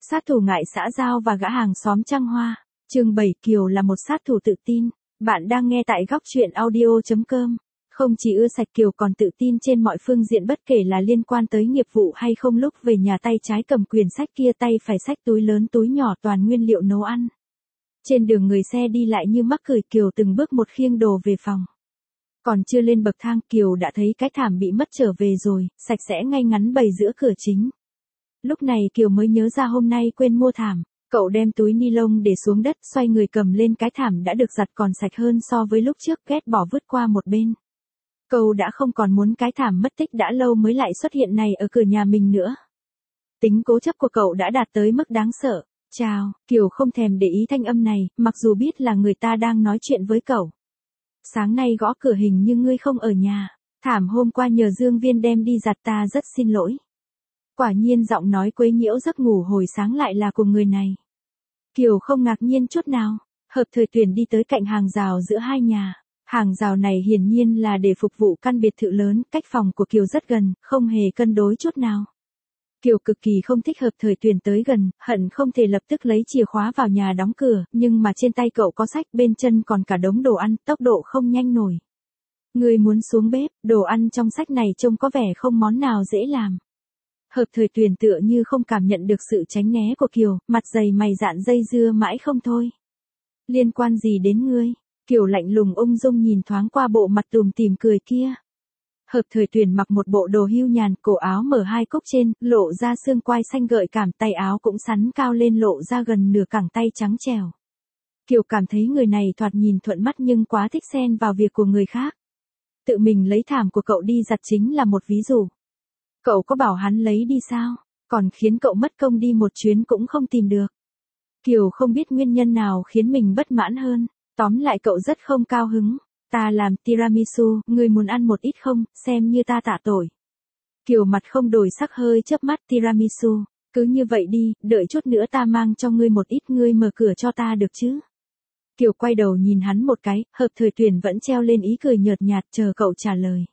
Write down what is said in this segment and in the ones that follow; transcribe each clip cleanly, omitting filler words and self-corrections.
Sát thủ ngại xã giao và gã hàng xóm trăng hoa. Chương 7 Kiều là một sát thủ tự tin. Bạn đang nghe tại góc truyện audio.com. Không chỉ ưa sạch Kiều còn tự tin trên mọi phương diện bất kể là liên quan tới nghiệp vụ hay không, lúc về nhà tay trái cầm quyển sách kia tay phải xách túi lớn túi nhỏ toàn nguyên liệu nấu ăn. Trên đường người xe đi lại như mắc cười, Kiều từng bước một khiêng đồ về phòng. Còn chưa lên bậc thang Kiều đã thấy cái thảm bị mất trở về rồi, sạch sẽ ngay ngắn bày giữa cửa chính. Lúc này Kiều mới nhớ ra hôm nay quên mua thảm. Cậu đem túi ni lông để xuống đất, xoay người cầm lên cái thảm đã được giặt còn sạch hơn so với lúc trước, ghét bỏ vứt qua một bên. Cậu đã không còn muốn cái thảm mất tích đã lâu mới lại xuất hiện này ở cửa nhà mình nữa. Tính cố chấp của cậu đã đạt tới mức đáng sợ. Chào, Kiều không thèm để ý thanh âm này, mặc dù biết là người ta đang nói chuyện với cậu. Sáng nay gõ cửa hình như ngươi không ở nhà. Thảm hôm qua nhờ Dương Viên đem đi giặt, ta rất xin lỗi. Quả nhiên giọng nói quấy nhiễu giấc ngủ hồi sáng lại là của người này. Kiều không ngạc nhiên chút nào. Hợp Thời Tuyển đi tới cạnh hàng rào giữa hai nhà. Hàng rào này hiển nhiên là để phục vụ căn biệt thự lớn, cách phòng của Kiều rất gần, không hề cân đối chút nào. Kiều cực kỳ không thích Hợp Thời Tuyển tới gần, hận không thể lập tức lấy chìa khóa vào nhà đóng cửa, nhưng mà trên tay cậu có sách, bên chân còn cả đống đồ ăn, tốc độ không nhanh nổi. Người muốn xuống bếp, đồ ăn trong sách này trông có vẻ không món nào dễ làm. Hợp Thời Tuyển tựa như không cảm nhận được sự tránh né của Kiều, mặt dày mày dạn dây dưa mãi không thôi. Liên quan gì đến ngươi? Kiều lạnh lùng ung dung nhìn thoáng qua bộ mặt tủm tỉm cười kia. Hợp Thời Tuyển mặc một bộ đồ hưu nhàn, cổ áo mở hai cúc trên, lộ ra xương quai xanh gợi cảm, tay áo cũng xắn cao lên lộ ra gần nửa cẳng tay trắng trẻo. Kiều cảm thấy người này thoạt nhìn thuận mắt nhưng quá thích xen vào việc của người khác. Tự mình lấy thảm của cậu đi giặt chính là một ví dụ. Cậu có bảo hắn lấy đi sao? Còn khiến cậu mất công đi một chuyến cũng không tìm được. Kiều không biết nguyên nhân nào khiến mình bất mãn hơn. Tóm lại cậu rất không cao hứng. Ta làm tiramisu, ngươi muốn ăn một ít không, xem như ta tạ tội. Kiều mặt không đổi sắc hơi chớp mắt, tiramisu, cứ như vậy đi, đợi chút nữa ta mang cho ngươi một ít, ngươi mở cửa cho ta được chứ? Kiều quay đầu nhìn hắn một cái, Hợp Thời Tuyển vẫn treo lên ý cười nhợt nhạt chờ cậu trả lời.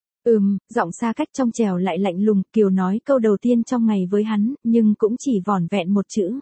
Giọng xa cách trong trẻo lại lạnh lùng, Kiều nói câu đầu tiên trong ngày với hắn, nhưng cũng chỉ vỏn vẹn một chữ.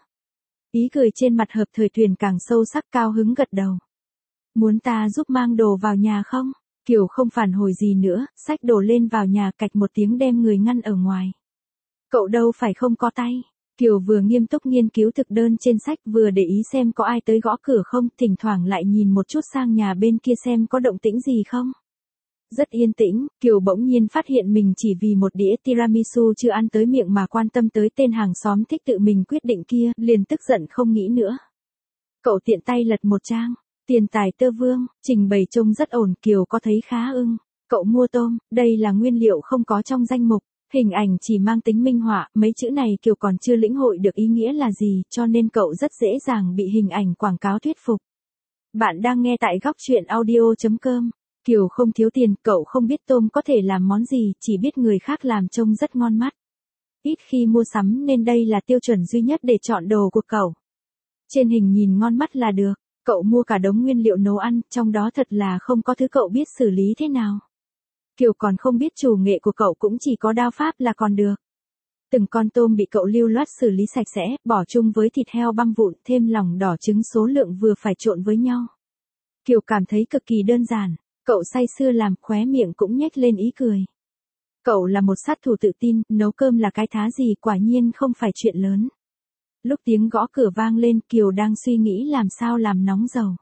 Ý cười trên mặt Hợp Thời Tuyển càng sâu sắc, cao hứng gật đầu. Muốn ta giúp mang đồ vào nhà không? Kiều không phản hồi gì nữa, xách đồ lên vào nhà, cạch một tiếng đem người ngăn ở ngoài. Cậu đâu phải không có tay. Kiều vừa nghiêm túc nghiên cứu thực đơn trên sách vừa để ý xem có ai tới gõ cửa không, thỉnh thoảng lại nhìn một chút sang nhà bên kia xem có động tĩnh gì không. Rất yên tĩnh, Kiều bỗng nhiên phát hiện mình chỉ vì một đĩa tiramisu chưa ăn tới miệng mà quan tâm tới tên hàng xóm thích tự mình quyết định kia, liền tức giận không nghĩ nữa. Cậu tiện tay lật một trang. Tiền tài tơ vương, trình bày trông rất ổn, Kiều có thấy khá ưng. Cậu mua tôm, đây là nguyên liệu không có trong danh mục, hình ảnh chỉ mang tính minh họa, mấy chữ này Kiều còn chưa lĩnh hội được ý nghĩa là gì, cho nên cậu rất dễ dàng bị hình ảnh quảng cáo thuyết phục. Bạn đang nghe tại góc truyện audio.com. Kiều không thiếu tiền, cậu không biết tôm có thể làm món gì, chỉ biết người khác làm trông rất ngon mắt. Ít khi mua sắm nên đây là tiêu chuẩn duy nhất để chọn đồ của cậu. Trên hình nhìn ngon mắt là được. Cậu mua cả đống nguyên liệu nấu ăn, trong đó thật là không có thứ cậu biết xử lý thế nào. Kiều còn không biết chủ nghệ của cậu cũng chỉ có đao pháp là còn được. Từng con tôm bị cậu lưu loát xử lý sạch sẽ, bỏ chung với thịt heo băm vụn, thêm lòng đỏ trứng số lượng vừa phải trộn với nhau. Kiều cảm thấy cực kỳ đơn giản, cậu say sưa làm, khóe miệng cũng nhếch lên ý cười. Cậu là một sát thủ tự tin, nấu cơm là cái thá gì, quả nhiên không phải chuyện lớn. Lúc tiếng gõ cửa vang lên, Kiều đang suy nghĩ làm sao làm nóng dầu.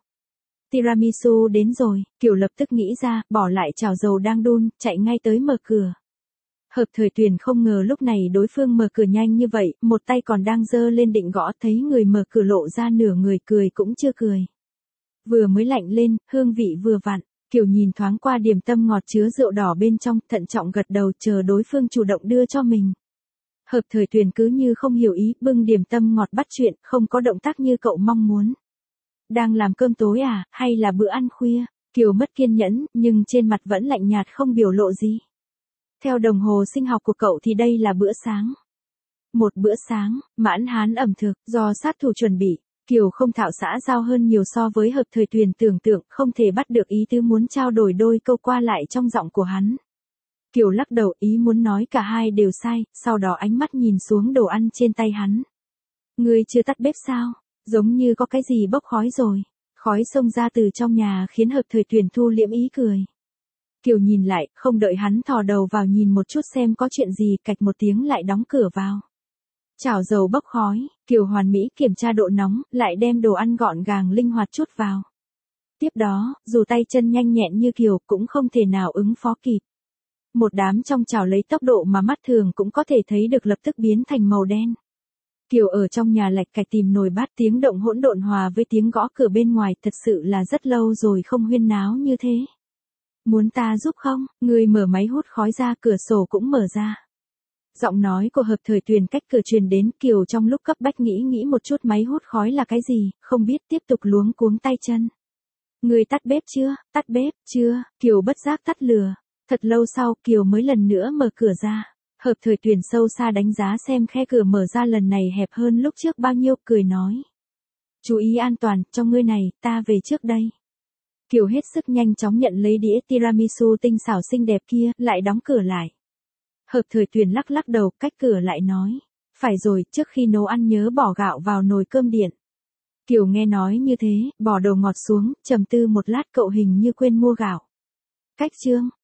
Tiramisu đến rồi, Kiều lập tức nghĩ ra, bỏ lại chảo dầu đang đun, chạy ngay tới mở cửa. Hợp Thời Tuyển không ngờ lúc này đối phương mở cửa nhanh như vậy, một tay còn đang giơ lên định gõ, thấy người mở cửa lộ ra nửa người, cười cũng chưa cười. Vừa mới lạnh lên, hương vị vừa vặn, Kiều nhìn thoáng qua điểm tâm ngọt chứa rượu đỏ bên trong, thận trọng gật đầu chờ đối phương chủ động đưa cho mình. Hợp Thời Tuyển cứ như không hiểu ý, bưng điểm tâm ngọt bắt chuyện, không có động tác như cậu mong muốn. Đang làm cơm tối à, hay là bữa ăn khuya? Kiều mất kiên nhẫn, nhưng trên mặt vẫn lạnh nhạt không biểu lộ gì. Theo đồng hồ sinh học của cậu thì đây là bữa sáng. Một bữa sáng, mãn hán ẩm thực, do sát thủ chuẩn bị. Kiều không thạo xã giao hơn nhiều so với Hợp Thời Tuyển tưởng tượng, không thể bắt được ý tứ muốn trao đổi đôi câu qua lại trong giọng của hắn. Kiều lắc đầu, ý muốn nói cả hai đều sai, sau đó ánh mắt nhìn xuống đồ ăn trên tay hắn. Ngươi chưa tắt bếp sao? Giống như có cái gì bốc khói rồi. Khói xông ra từ trong nhà khiến Hợp Thời Tuyền thu liễm ý cười. Kiều nhìn lại, không đợi hắn thò đầu vào nhìn một chút xem có chuyện gì, cạch một tiếng lại đóng cửa vào. Chảo dầu bốc khói, Kiều hoàn mỹ kiểm tra độ nóng, lại đem đồ ăn gọn gàng linh hoạt chút vào. Tiếp đó, dù tay chân nhanh nhẹn như Kiều cũng không thể nào ứng phó kịp. Một đám trong chảo lấy tốc độ mà mắt thường cũng có thể thấy được lập tức biến thành màu đen. Kiều ở trong nhà lạch cạch tìm nồi bát, tiếng động hỗn độn hòa với tiếng gõ cửa bên ngoài, thật sự là rất lâu rồi không huyên náo như thế. Muốn ta giúp không? Người mở máy hút khói ra, cửa sổ cũng mở ra. Giọng nói của Hợp Thời Tuyền cách cửa truyền đến. Kiều trong lúc cấp bách nghĩ một chút máy hút khói là cái gì, không biết, tiếp tục luống cuống tay chân. Người tắt bếp chưa? Tắt bếp, chưa. Kiều bất giác tắt lửa. Thật lâu sau Kiều mới lần nữa mở cửa ra. Hợp Thời Tuyền sâu xa đánh giá xem khe cửa mở ra lần này hẹp hơn lúc trước bao nhiêu, cười nói. Chú ý an toàn, cho ngươi này, ta về trước đây. Kiều hết sức nhanh chóng nhận lấy đĩa tiramisu tinh xảo xinh đẹp kia, lại đóng cửa lại. Hợp Thời Tuyền lắc lắc đầu, cách cửa lại nói. Phải rồi, trước khi nấu ăn nhớ bỏ gạo vào nồi cơm điện. Kiều nghe nói như thế, bỏ đầu ngọt xuống, trầm tư một lát, cậu hình như quên mua gạo. Cách chương.